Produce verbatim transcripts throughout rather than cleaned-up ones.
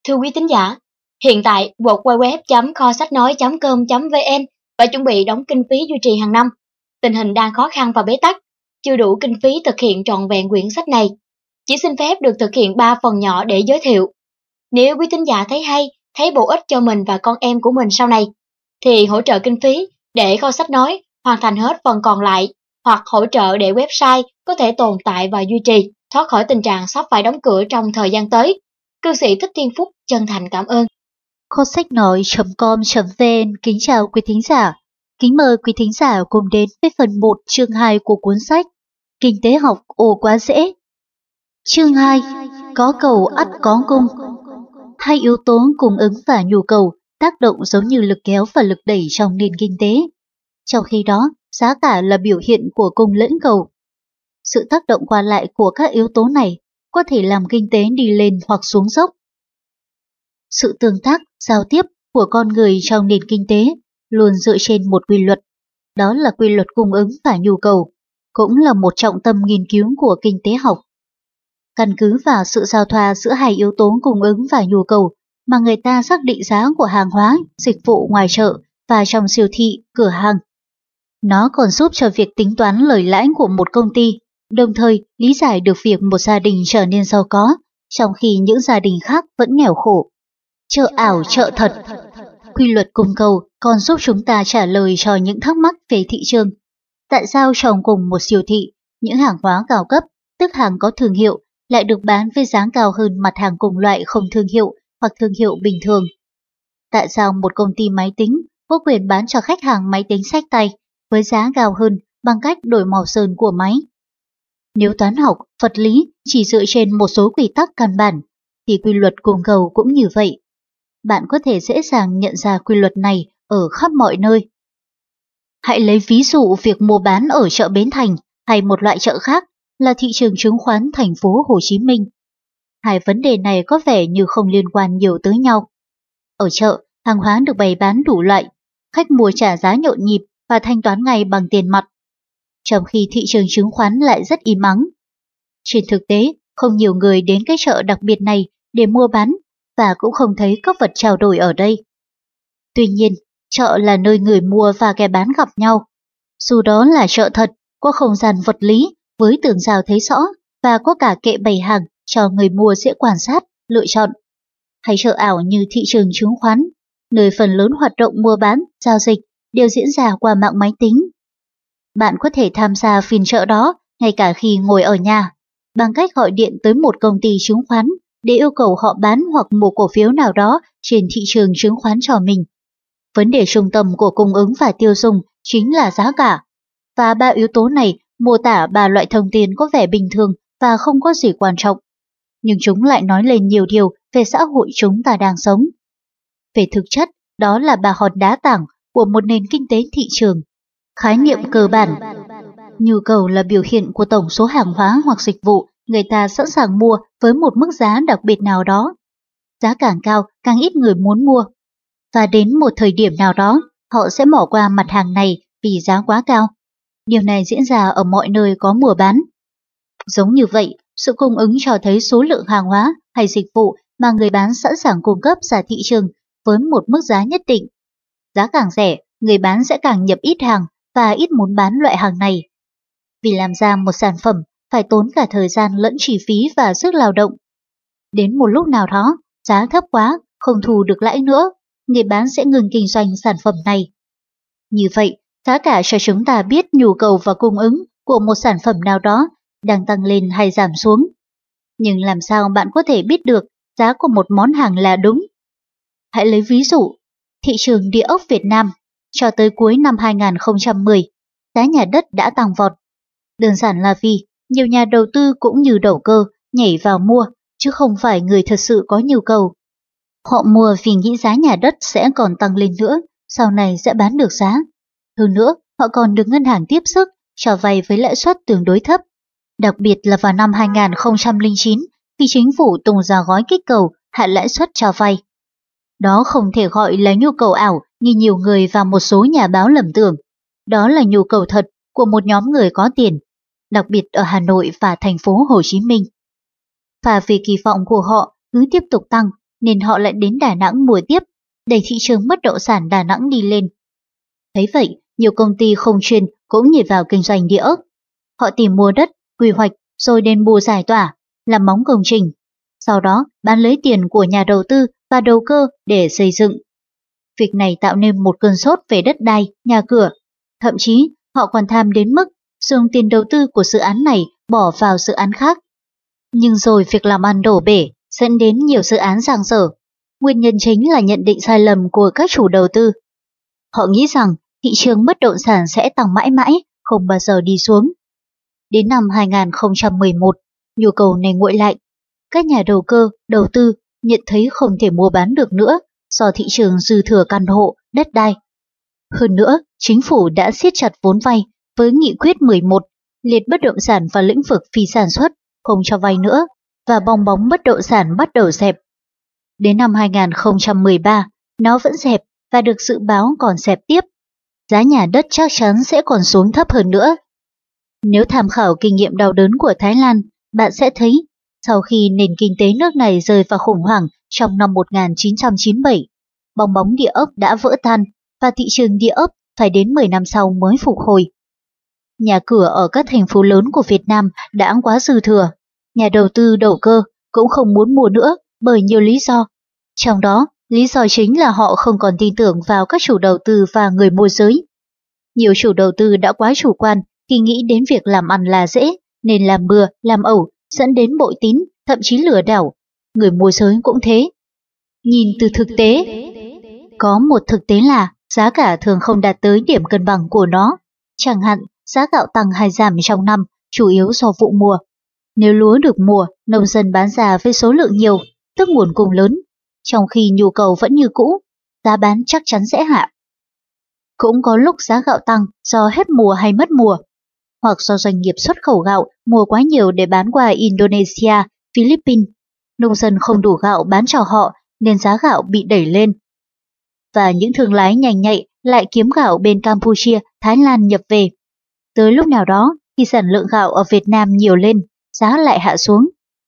Thưa quý thính giả, hiện tại w w w chấm kho sách nói chấm com chấm v n phải chuẩn bị đóng kinh phí duy trì hàng năm. Tình hình đang khó khăn và bế tắc, chưa đủ kinh phí thực hiện trọn vẹn quyển sách này. Chỉ xin phép được thực hiện ba phần nhỏ để giới thiệu. Nếu quý thính giả thấy hay, thấy bổ ích cho mình và con em của mình sau này, thì hỗ trợ kinh phí để kho sách nói hoàn thành hết phần còn lại, hoặc hỗ trợ để website có thể tồn tại và duy trì, thoát khỏi tình trạng sắp phải đóng cửa trong thời gian tới. Cư sĩ Thích Thiên Phúc chân thành cảm ơn. kho sách nói chấm com chấm v n kính chào quý thính giả. Kính mời quý thính giả cùng đến với phần một chương hai của cuốn sách Kinh tế học ồ quá dễ. Chương hai. Có cầu ắt có cung. Hai yếu tố cung ứng và nhu cầu tác động giống như lực kéo và lực đẩy trong nền kinh tế. Trong khi đó, giá cả là biểu hiện của cung lẫn cầu. Sự tác động qua lại của các yếu tố này có thể làm kinh tế đi lên hoặc xuống dốc. Sự tương tác, giao tiếp của con người trong nền kinh tế luôn dựa trên một quy luật, đó là quy luật cung ứng và nhu cầu, cũng là một trọng tâm nghiên cứu của kinh tế học. Căn cứ vào sự giao thoa giữa hai yếu tố cung ứng và nhu cầu mà người ta xác định giá của hàng hóa, dịch vụ ngoài chợ và trong siêu thị, cửa hàng. Nó còn giúp cho việc tính toán lời lãi của một công ty, đồng thời lý giải được việc một gia đình trở nên giàu có, trong khi những gia đình khác vẫn nghèo khổ. Chợ ảo, chợ thật. Quy luật cung cầu còn giúp chúng ta trả lời cho những thắc mắc về thị trường. Tại sao trong cùng một siêu thị, những hàng hóa cao cấp, tức hàng có thương hiệu, lại được bán với giá cao hơn mặt hàng cùng loại không thương hiệu hoặc thương hiệu bình thường? Tại sao một công ty máy tính có quyền bán cho khách hàng máy tính xách tay với giá cao hơn bằng cách đổi màu sơn của máy? Nếu toán học, vật lý chỉ dựa trên một số quy tắc căn bản, thì quy luật cung cầu cũng như vậy. Bạn có thể dễ dàng nhận ra quy luật này ở khắp mọi nơi. Hãy lấy ví dụ việc mua bán ở chợ Bến Thành hay một loại chợ khác là thị trường chứng khoán thành phố Hồ Chí Minh. Hai vấn đề này có vẻ như không liên quan nhiều tới nhau. Ở chợ, hàng hóa được bày bán đủ loại, khách mua trả giá nhộn nhịp và thanh toán ngay bằng tiền mặt. Trong khi thị trường chứng khoán lại rất im ắng. Trên thực tế, không nhiều người đến cái chợ đặc biệt này để mua bán và cũng không thấy các vật trao đổi ở đây. Tuy nhiên, chợ là nơi người mua và kẻ bán gặp nhau. Dù đó là chợ thật, có không gian vật lý với tường rào thấy rõ và có cả kệ bày hàng cho người mua dễ quan sát, lựa chọn. Hay chợ ảo như thị trường chứng khoán, nơi phần lớn hoạt động mua bán, giao dịch đều diễn ra qua mạng máy tính. Bạn có thể tham gia phiên chợ đó ngay cả khi ngồi ở nhà, bằng cách gọi điện tới một công ty chứng khoán để yêu cầu họ bán hoặc mua cổ phiếu nào đó trên thị trường chứng khoán cho mình. Vấn đề trung tâm của cung ứng và tiêu dùng chính là giá cả. Và ba yếu tố này mô tả ba loại thông tin có vẻ bình thường và không có gì quan trọng. Nhưng chúng lại nói lên nhiều điều về xã hội chúng ta đang sống. Về thực chất, đó là ba hòn đá tảng của một nền kinh tế thị trường. Khái niệm cơ bản. Nhu cầu là biểu hiện của tổng số hàng hóa hoặc dịch vụ người ta sẵn sàng mua với một mức giá đặc biệt nào đó. Giá càng cao, càng ít người muốn mua. Và đến một thời điểm nào đó, họ sẽ bỏ qua mặt hàng này vì giá quá cao. Điều này diễn ra ở mọi nơi có mua bán. Giống như vậy, sự cung ứng cho thấy số lượng hàng hóa hay dịch vụ mà người bán sẵn sàng cung cấp ra thị trường với một mức giá nhất định. Giá càng rẻ, người bán sẽ càng nhập ít hàng và ít muốn bán loại hàng này. Vì làm ra một sản phẩm phải tốn cả thời gian lẫn chi phí và sức lao động. Đến một lúc nào đó, giá thấp quá, không thu được lãi nữa, người bán sẽ ngừng kinh doanh sản phẩm này. Như vậy, giá cả cho chúng ta biết nhu cầu và cung ứng của một sản phẩm nào đó đang tăng lên hay giảm xuống. Nhưng làm sao bạn có thể biết được giá của một món hàng là đúng? Hãy lấy ví dụ, thị trường địa ốc Việt Nam cho tới cuối năm hai nghìn không trăm mười, giá nhà đất đã tăng vọt. Đơn giản là vì nhiều nhà đầu tư cũng như đầu cơ nhảy vào mua, chứ không phải người thật sự có nhu cầu. Họ mua vì nghĩ giá nhà đất sẽ còn tăng lên nữa, sau này sẽ bán được giá. Hơn nữa, họ còn được ngân hàng tiếp sức cho vay với lãi suất tương đối thấp. Đặc biệt là vào năm hai nghìn không trăm lẻ chín, khi chính phủ tung ra gói kích cầu hạ lãi suất cho vay. Đó không thể gọi là nhu cầu ảo như nhiều người và một số nhà báo lầm tưởng. Đó là nhu cầu thật của một nhóm người có tiền, đặc biệt ở Hà Nội và thành phố Hồ Chí Minh. Và vì kỳ vọng của họ cứ tiếp tục tăng, nên họ lại đến Đà Nẵng mua tiếp, đẩy thị trường bất động sản Đà Nẵng đi lên. Thấy vậy, nhiều công ty không chuyên cũng nhảy vào kinh doanh địa ốc. Họ tìm mua đất, quy hoạch rồi đền bù giải tỏa, làm móng công trình. Sau đó bán lấy tiền của nhà đầu tư và đầu cơ để xây dựng. Việc này tạo nên một cơn sốt về đất đai, nhà cửa. Thậm chí họ còn tham đến mức dùng tiền đầu tư của dự án này bỏ vào dự án khác. Nhưng rồi việc làm ăn đổ bể, dẫn đến nhiều dự án dang dở. Nguyên nhân chính là nhận định sai lầm của các chủ đầu tư. Họ nghĩ rằng thị trường bất động sản sẽ tăng mãi mãi, không bao giờ đi xuống. Đến năm hai nghìn không trăm mười một, nhu cầu này nguội lại. Các nhà đầu cơ, đầu tư nhận thấy không thể mua bán được nữa do thị trường dư thừa căn hộ, đất đai. Hơn nữa, chính phủ đã siết chặt vốn vay với nghị quyết mười một, liệt bất động sản vào lĩnh vực phi sản xuất, không cho vay nữa, và bong bóng bất động sản bắt đầu dẹp. Đến năm hai nghìn không trăm mười ba, nó vẫn dẹp và được dự báo còn dẹp tiếp. Giá nhà đất chắc chắn sẽ còn xuống thấp hơn nữa. Nếu tham khảo kinh nghiệm đau đớn của Thái Lan, bạn sẽ thấy sau khi nền kinh tế nước này rơi vào khủng hoảng trong năm một nghìn chín trăm chín mươi bảy, bong bóng địa ốc đã vỡ tan và thị trường địa ốc phải đến mười năm sau mới phục hồi. Nhà cửa ở các thành phố lớn của Việt Nam đã quá dư thừa. Nhà đầu tư đầu cơ cũng không muốn mua nữa bởi nhiều lý do. Trong đó, lý do chính là họ không còn tin tưởng vào các chủ đầu tư và người môi giới. Nhiều chủ đầu tư đã quá chủ quan khi nghĩ đến việc làm ăn là dễ, nên làm bừa, làm ẩu, dẫn đến bội tín, thậm chí lừa đảo. Người môi giới cũng thế. Nhìn từ thực tế, có một thực tế là giá cả thường không đạt tới điểm cân bằng của nó. Chẳng hạn, giá gạo tăng hay giảm trong năm chủ yếu do vụ mùa. Nếu lúa được mùa, nông dân bán ra với số lượng nhiều, tức nguồn cung lớn, trong khi nhu cầu vẫn như cũ, giá bán chắc chắn sẽ hạ. Cũng có lúc giá gạo tăng do hết mùa hay mất mùa, hoặc do doanh nghiệp xuất khẩu gạo mua quá nhiều để bán qua Indonesia, Philippines. Nông dân không đủ gạo bán cho họ nên giá gạo bị đẩy lên. Và những thương lái nhanh nhạy lại kiếm gạo bên Campuchia, Thái Lan nhập về. Tới lúc nào đó, khi sản lượng gạo ở Việt Nam nhiều lên, giá lại hạ xuống.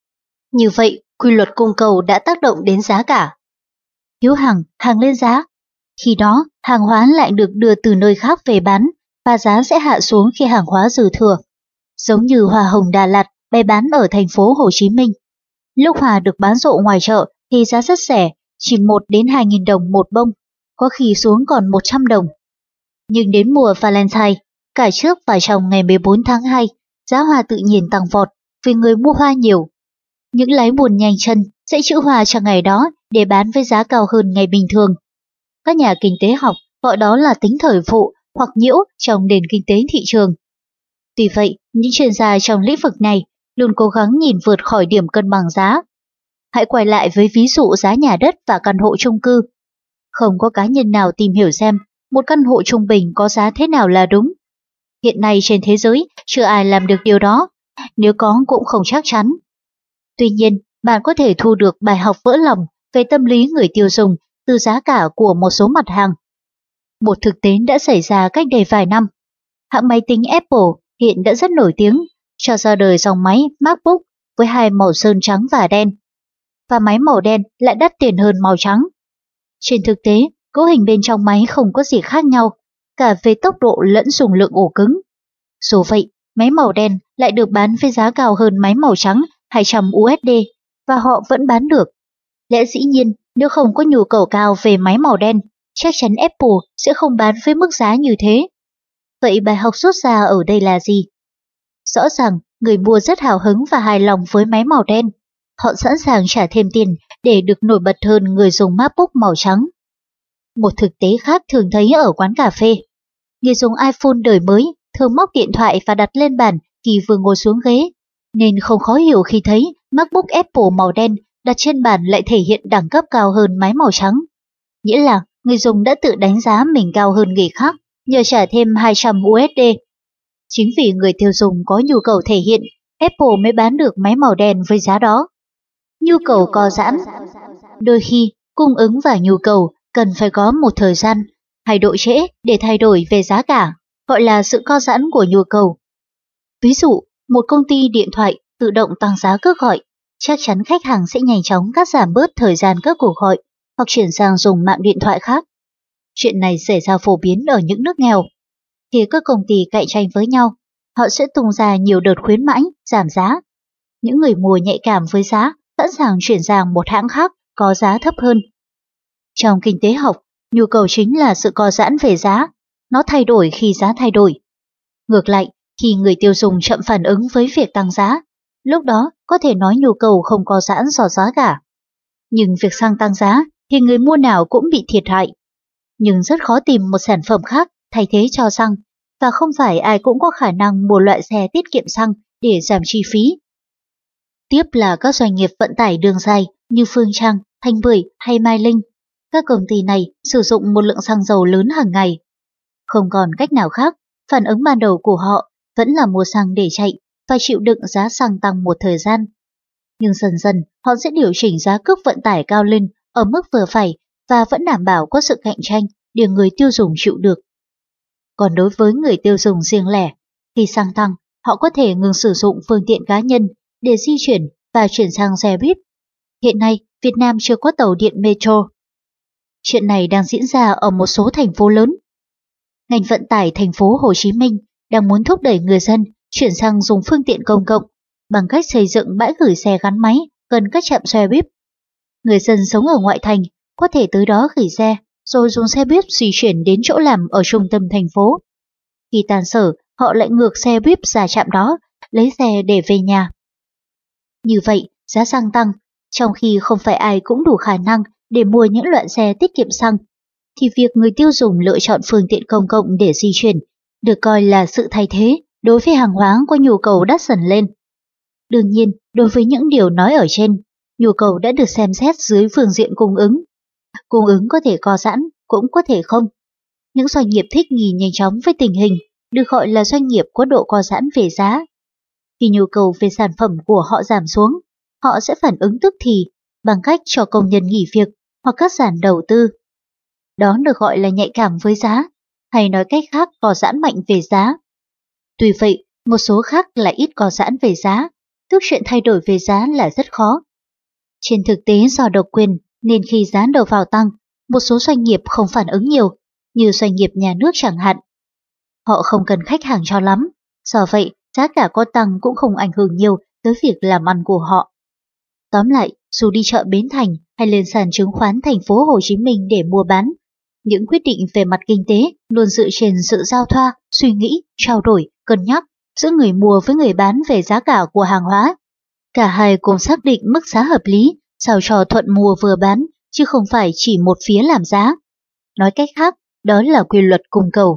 Như vậy, quy luật cung cầu đã tác động đến giá cả. Thiếu hàng, hàng lên giá. Khi đó, hàng hóa lại được đưa từ nơi khác về bán, và giá sẽ hạ xuống khi hàng hóa dư thừa. Giống như hoa hồng Đà Lạt bày bán ở thành phố Hồ Chí Minh. Lúc hoa được bán rộ ngoài chợ thì giá rất rẻ, chỉ một đến hai nghìn đồng một bông, có khi xuống còn một trăm đồng. Nhưng đến mùa Valentine, cả trước và trong ngày mười bốn tháng hai, giá hoa tự nhiên tăng vọt vì người mua hoa nhiều. Những lái buôn nhanh chân sẽ trữ hoa cho ngày đó để bán với giá cao hơn ngày bình thường. Các nhà kinh tế học gọi đó là tính thời vụ hoặc nhiễu trong nền kinh tế thị trường. Tuy vậy, những chuyên gia trong lĩnh vực này luôn cố gắng nhìn vượt khỏi điểm cân bằng giá. Hãy quay lại với ví dụ giá nhà đất và căn hộ chung cư. Không có cá nhân nào tìm hiểu xem một căn hộ trung bình có giá thế nào là đúng. Hiện nay trên thế giới chưa ai làm được điều đó, nếu có cũng không chắc chắn. Tuy nhiên, bạn có thể thu được bài học vỡ lòng về tâm lý người tiêu dùng từ giá cả của một số mặt hàng. Một thực tế đã xảy ra cách đây vài năm. Hãng máy tính Apple hiện đã rất nổi tiếng, cho ra đời dòng máy MacBook với hai màu sơn trắng và đen. Và máy màu đen lại đắt tiền hơn màu trắng. Trên thực tế, cấu hình bên trong máy không có gì khác nhau, cả về tốc độ lẫn dung lượng ổ cứng. Dù vậy, máy màu đen lại được bán với giá cao hơn máy màu trắng hai trăm u ét đê, và họ vẫn bán được. Lẽ dĩ nhiên, nếu không có nhu cầu cao về máy màu đen, chắc chắn Apple sẽ không bán với mức giá như thế. Vậy bài học rút ra ở đây là gì? Rõ ràng, người mua rất hào hứng và hài lòng với máy màu đen. Họ sẵn sàng trả thêm tiền để được nổi bật hơn người dùng MacBook màu trắng. Một thực tế khác thường thấy ở quán cà phê. Người dùng iPhone đời mới thường móc điện thoại và đặt lên bàn khi vừa ngồi xuống ghế, nên không khó hiểu khi thấy MacBook Apple màu đen đặt trên bàn lại thể hiện đẳng cấp cao hơn máy màu trắng. Nghĩa là người dùng đã tự đánh giá mình cao hơn người khác nhờ trả thêm hai trăm u ét đê. Chính vì người tiêu dùng có nhu cầu thể hiện, Apple mới bán được máy màu đen với giá đó. Nhu cầu co giãn. Đôi khi, cung ứng và nhu cầu cần phải có một thời gian hay độ trễ để thay đổi về giá cả, gọi là sự co giãn của nhu cầu. Ví dụ, một công ty điện thoại tự động tăng giá cước gọi, chắc chắn khách hàng sẽ nhanh chóng cắt giảm bớt thời gian các cuộc gọi hoặc chuyển sang dùng mạng điện thoại khác. Chuyện này xảy ra phổ biến ở những nước nghèo. Khi các công ty cạnh tranh với nhau, họ sẽ tung ra nhiều đợt khuyến mãi, giảm giá. Những người mua nhạy cảm với giá sẵn sàng chuyển sang một hãng khác có giá thấp hơn. Trong kinh tế học, nhu cầu chính là sự co giãn về giá, nó thay đổi khi giá thay đổi. Ngược lại, khi người tiêu dùng chậm phản ứng với việc tăng giá, lúc đó có thể nói nhu cầu không co giãn do giá cả. Nhưng việc xăng tăng giá thì người mua nào cũng bị thiệt hại. Nhưng rất khó tìm một sản phẩm khác thay thế cho xăng, và không phải ai cũng có khả năng mua loại xe tiết kiệm xăng để giảm chi phí. Tiếp là các doanh nghiệp vận tải đường dài như Phương Trang, Thanh Bưởi hay Mai Linh. Các công ty này sử dụng một lượng xăng dầu lớn hàng ngày. Không còn cách nào khác, phản ứng ban đầu của họ vẫn là mua xăng để chạy và chịu đựng giá xăng tăng một thời gian. Nhưng dần dần họ sẽ điều chỉnh giá cước vận tải cao lên ở mức vừa phải và vẫn đảm bảo có sự cạnh tranh để người tiêu dùng chịu được. Còn đối với người tiêu dùng riêng lẻ, khi xăng tăng, họ có thể ngừng sử dụng phương tiện cá nhân để di chuyển và chuyển sang xe buýt. Hiện nay, Việt Nam chưa có tàu điện metro. Chuyện này đang diễn ra ở một số thành phố lớn. Ngành vận tải thành phố Hồ Chí Minh đang muốn thúc đẩy người dân chuyển sang dùng phương tiện công cộng bằng cách xây dựng bãi gửi xe gắn máy gần các trạm xe buýt. Người dân sống ở ngoại thành có thể tới đó gửi xe rồi dùng xe buýt di chuyển đến chỗ làm ở trung tâm thành phố. Khi tan sở, họ lại ngược xe buýt ra trạm đó, lấy xe để về nhà. Như vậy, giá xăng tăng, trong khi không phải ai cũng đủ khả năng để mua những loại xe tiết kiệm xăng, thì việc người tiêu dùng lựa chọn phương tiện công cộng để di chuyển được coi là sự thay thế đối với hàng hóa có nhu cầu đắt dần lên. Đương nhiên, đối với những điều nói ở trên, nhu cầu đã được xem xét dưới phương diện cung ứng. Cung ứng có thể co giãn, cũng có thể không. Những doanh nghiệp thích nghi nhanh chóng với tình hình được gọi là doanh nghiệp có độ co giãn về giá. Khi nhu cầu về sản phẩm của họ giảm xuống, họ sẽ phản ứng tức thì bằng cách cho công nhân nghỉ việc hoặc cắt giảm đầu tư. Đó được gọi là nhạy cảm với giá, hay nói cách khác co giãn mạnh về giá. Tuy vậy, một số khác lại ít co giãn về giá, tức chuyện thay đổi về giá là rất khó. Trên thực tế do độc quyền nên khi giá đầu vào tăng, một số doanh nghiệp không phản ứng nhiều, như doanh nghiệp nhà nước chẳng hạn. Họ không cần khách hàng cho lắm, do vậy giá cả có tăng cũng không ảnh hưởng nhiều tới việc làm ăn của họ. Tóm lại, dù đi chợ Bến Thành hay lên sàn chứng khoán thành phố Hồ Chí Minh để mua bán, những quyết định về mặt kinh tế luôn dựa trên sự giao thoa, suy nghĩ, trao đổi, cân nhắc giữa người mua với người bán về giá cả của hàng hóa. Cả hai cùng xác định mức giá hợp lý, sao cho thuận mua vừa bán, chứ không phải chỉ một phía làm giá. Nói cách khác, đó là quy luật cung cầu.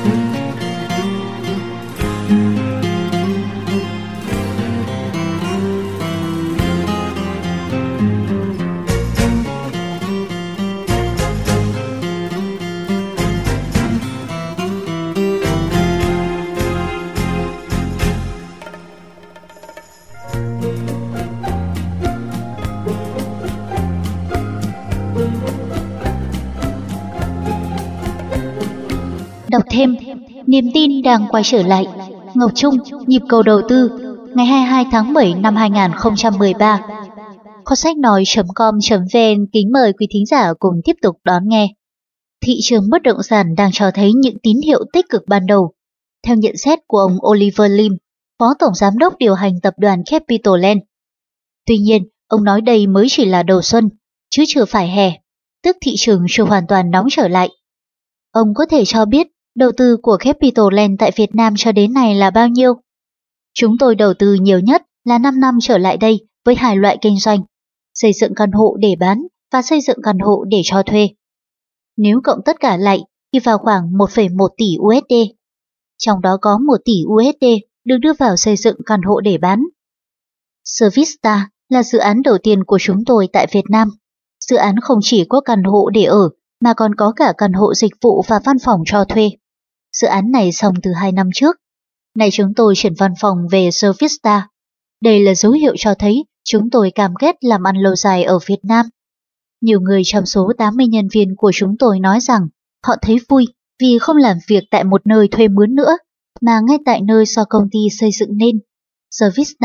Đọc thêm, niềm tin đang quay trở lại. Ngọc Trung, nhịp cầu đầu tư, ngày hai mươi hai tháng bảy năm hai nghìn không trăm mười ba. Kho sách nói chấm com chấm vn kính mời quý thính giả cùng tiếp tục đón nghe. Thị trường bất động sản đang cho thấy những tín hiệu tích cực ban đầu. Theo nhận xét của ông Oliver Lim, Phó Tổng Giám đốc điều hành tập đoàn Capital Land. Tuy nhiên, ông nói đây mới chỉ là đầu xuân, chứ chưa phải hè, tức thị trường chưa hoàn toàn nóng trở lại. Ông có thể cho biết đầu tư của Capital Land tại Việt Nam cho đến nay là bao nhiêu? Chúng tôi đầu tư nhiều nhất là năm năm trở lại đây với hai loại kinh doanh, xây dựng căn hộ để bán và xây dựng căn hộ để cho thuê. Nếu cộng tất cả lại thì vào khoảng một phẩy một tỷ u ét đê, trong đó có một tỷ u ét đê được đưa vào xây dựng căn hộ để bán. Servista là dự án đầu tiên của chúng tôi tại Việt Nam. Dự án không chỉ có căn hộ để ở, mà còn có cả căn hộ dịch vụ và văn phòng cho thuê. Dự án này xong từ hai năm trước. Nay chúng tôi chuyển văn phòng về Servista. Đây là dấu hiệu cho thấy chúng tôi cam kết làm ăn lâu dài ở Việt Nam. Nhiều người trong số tám mươi nhân viên của chúng tôi nói rằng họ thấy vui vì không làm việc tại một nơi thuê mướn nữa, mà ngay tại nơi do công ty xây dựng nên. Servista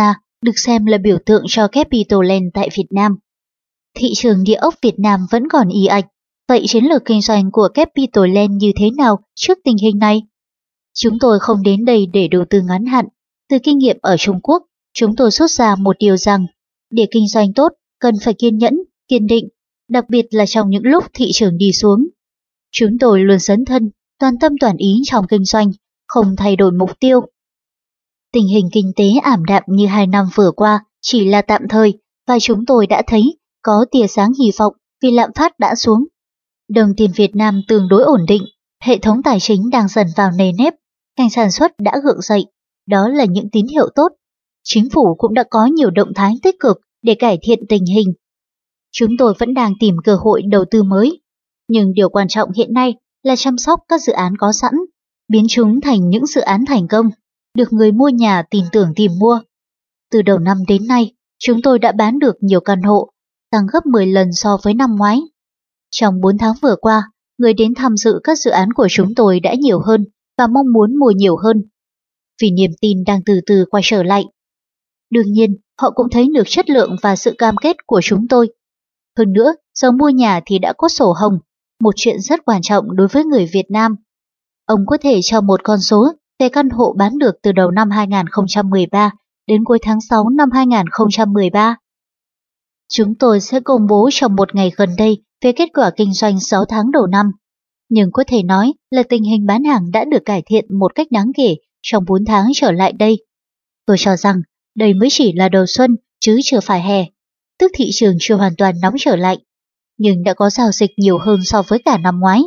được xem là biểu tượng cho Capitoland tại Việt Nam. Thị trường địa ốc Việt Nam vẫn còn ì ạch, vậy chiến lược kinh doanh của Capitoland như thế nào trước tình hình này? Chúng tôi không đến đây để đầu tư ngắn hạn. Từ kinh nghiệm ở Trung Quốc, chúng tôi rút ra một điều rằng, để kinh doanh tốt, cần phải kiên nhẫn, kiên định, đặc biệt là trong những lúc thị trường đi xuống. Chúng tôi luôn dấn thân, toàn tâm toàn ý trong kinh doanh, không thay đổi mục tiêu. Tình hình kinh tế ảm đạm như hai năm vừa qua chỉ là tạm thời, và chúng tôi đã thấy có tia sáng hy vọng vì lạm phát đã xuống. Đồng tiền Việt Nam tương đối ổn định, hệ thống tài chính đang dần vào nề nếp, ngành sản xuất đã gượng dậy, đó là những tín hiệu tốt. Chính phủ cũng đã có nhiều động thái tích cực để cải thiện tình hình. Chúng tôi vẫn đang tìm cơ hội đầu tư mới, nhưng điều quan trọng hiện nay là chăm sóc các dự án có sẵn, biến chúng thành những dự án thành công, được người mua nhà tin tưởng tìm mua. Từ đầu năm đến nay, chúng tôi đã bán được nhiều căn hộ, tăng gấp mười lần so với năm ngoái. Trong bốn tháng vừa qua, người đến tham dự các dự án của chúng tôi đã nhiều hơn và mong muốn mua nhiều hơn, vì niềm tin đang từ từ quay trở lại. Đương nhiên, họ cũng thấy được chất lượng và sự cam kết của chúng tôi. Hơn nữa, giờ mua nhà thì đã có sổ hồng, một chuyện rất quan trọng đối với người Việt Nam. Ông có thể cho một con số về căn hộ bán được từ đầu năm hai nghìn không trăm mười ba đến cuối tháng sáu năm hai nghìn không trăm mười ba. Chúng tôi sẽ công bố trong một ngày gần đây về kết quả kinh doanh sáu tháng đầu năm, nhưng có thể nói là tình hình bán hàng đã được cải thiện một cách đáng kể trong bốn tháng trở lại đây. Tôi cho rằng đây mới chỉ là đầu xuân chứ chưa phải hè, tức thị trường chưa hoàn toàn nóng trở lại, nhưng đã có giao dịch nhiều hơn so với cả năm ngoái.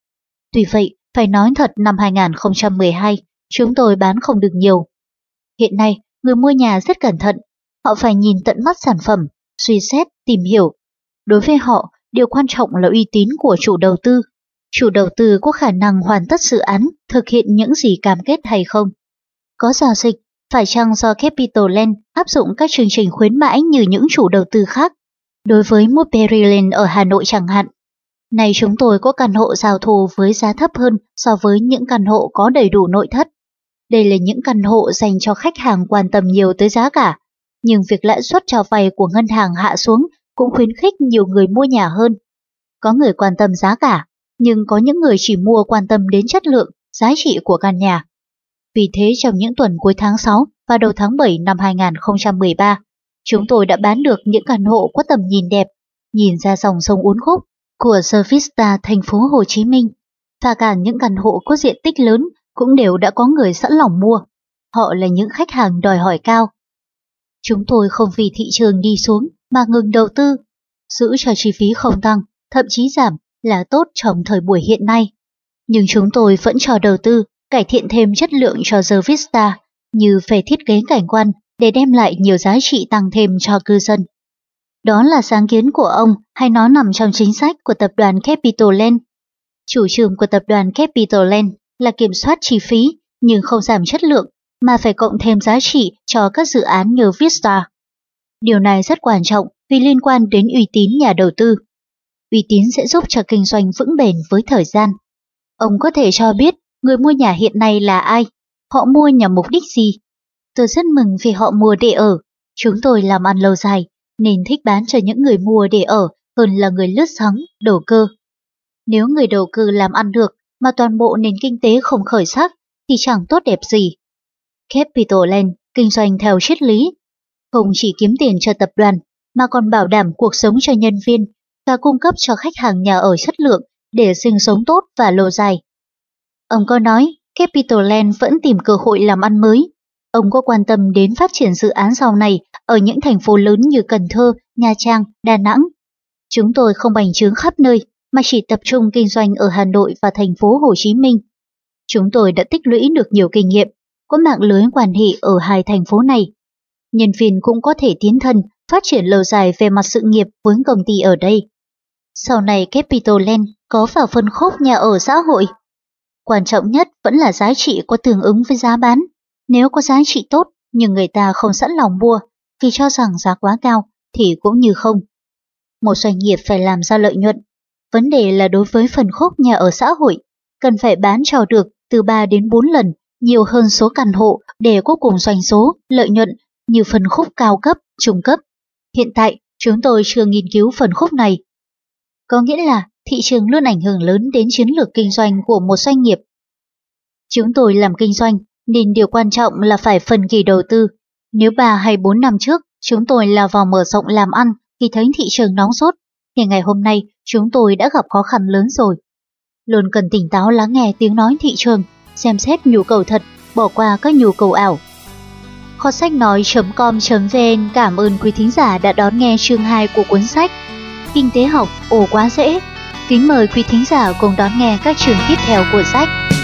Tuy vậy, phải nói thật năm hai nghìn không trăm mười hai, chúng tôi bán không được nhiều. Hiện nay, người mua nhà rất cẩn thận, họ phải nhìn tận mắt sản phẩm, suy xét, tìm hiểu. Đối với họ, điều quan trọng là uy tín của chủ đầu tư. Chủ đầu tư có khả năng hoàn tất dự án, thực hiện những gì cam kết hay không. Có giao dịch, phải chăng do Capitoland áp dụng các chương trình khuyến mãi như những chủ đầu tư khác, đối với Montpellier ở Hà Nội chẳng hạn. Này chúng tôi có căn hộ giao thù với giá thấp hơn so với những căn hộ có đầy đủ nội thất. Đây là những căn hộ dành cho khách hàng quan tâm nhiều tới giá cả, nhưng việc lãi suất cho vay của ngân hàng hạ xuống cũng khuyến khích nhiều người mua nhà hơn. Có người quan tâm giá cả, nhưng có những người chỉ mua quan tâm đến chất lượng, giá trị của căn nhà. Vì thế trong những tuần cuối tháng sáu và đầu tháng bảy năm hai nghìn không trăm mười ba, chúng tôi đã bán được những căn hộ có tầm nhìn đẹp, nhìn ra dòng sông uốn khúc của The Vista thành phố Hồ Chí Minh, và cả những căn hộ có diện tích lớn cũng đều đã có người sẵn lòng mua. Họ là những khách hàng đòi hỏi cao. Chúng tôi không vì thị trường đi xuống mà ngừng đầu tư, giữ cho chi phí không tăng, thậm chí giảm là tốt trong thời buổi hiện nay. Nhưng chúng tôi vẫn cho đầu tư, cải thiện thêm chất lượng cho The Vista, như về thiết kế cảnh quan để đem lại nhiều giá trị tăng thêm cho cư dân. Đó là sáng kiến của ông hay nó nằm trong chính sách của tập đoàn Capitoland? Chủ trương của tập đoàn Capitoland là kiểm soát chi phí nhưng không giảm chất lượng, mà phải cộng thêm giá trị cho các dự án như Vista. Điều này rất quan trọng vì liên quan đến uy tín nhà đầu tư. Uy tín sẽ giúp cho kinh doanh vững bền với thời gian. Ông có thể cho biết người mua nhà hiện nay là ai, họ mua nhằm mục đích gì. Tôi rất mừng vì họ mua để ở. Chúng tôi làm ăn lâu dài nên thích bán cho những người mua để ở hơn là người lướt sóng, đầu cơ. Nếu người đầu cơ làm ăn được mà toàn bộ nền kinh tế không khởi sắc thì chẳng tốt đẹp gì. Capitoland kinh doanh theo triết lý, không chỉ kiếm tiền cho tập đoàn mà còn bảo đảm cuộc sống cho nhân viên và cung cấp cho khách hàng nhà ở chất lượng để sinh sống tốt và lâu dài. Ông có nói Capitoland vẫn tìm cơ hội làm ăn mới. Ông có quan tâm đến phát triển dự án sau này ở những thành phố lớn như Cần Thơ, Nha Trang, Đà Nẵng. Chúng tôi không bành trướng khắp nơi mà chỉ tập trung kinh doanh ở Hà Nội và thành phố Hồ Chí Minh. Chúng tôi đã tích lũy được nhiều kinh nghiệm, có mạng lưới quan hệ ở hai thành phố này. Nhân viên cũng có thể tiến thân, phát triển lâu dài về mặt sự nghiệp với công ty ở đây. Sau này Capitoland có vào phân khúc nhà ở xã hội. Quan trọng nhất vẫn là giá trị có tương ứng với giá bán. Nếu có giá trị tốt nhưng người ta không sẵn lòng mua vì cho rằng giá quá cao thì cũng như không. Một doanh nghiệp phải làm ra lợi nhuận. Vấn đề là đối với phân khúc nhà ở xã hội, cần phải bán cho được từ ba đến bốn lần nhiều hơn số căn hộ để có cùng doanh số, lợi nhuận như phân khúc cao cấp, trung cấp. Hiện tại, chúng tôi chưa nghiên cứu phân khúc này. Có nghĩa là thị trường luôn ảnh hưởng lớn đến chiến lược kinh doanh của một doanh nghiệp. Chúng tôi làm kinh doanh nên điều quan trọng là phải phân kỳ đầu tư. Nếu ba hay bốn năm trước chúng tôi là vào mở rộng làm ăn thì thấy thị trường nóng sốt, thì ngày hôm nay chúng tôi đã gặp khó khăn lớn rồi. Luôn cần tỉnh táo lắng nghe tiếng nói thị trường, xem xét nhu cầu thật, bỏ qua các nhu cầu ảo. Kho sách nói chấm com chấm vn cảm ơn quý thính giả đã đón nghe chương hai của cuốn sách Kinh tế học ồ quá dễ. Kính mời quý thính giả cùng đón nghe các chương tiếp theo của sách.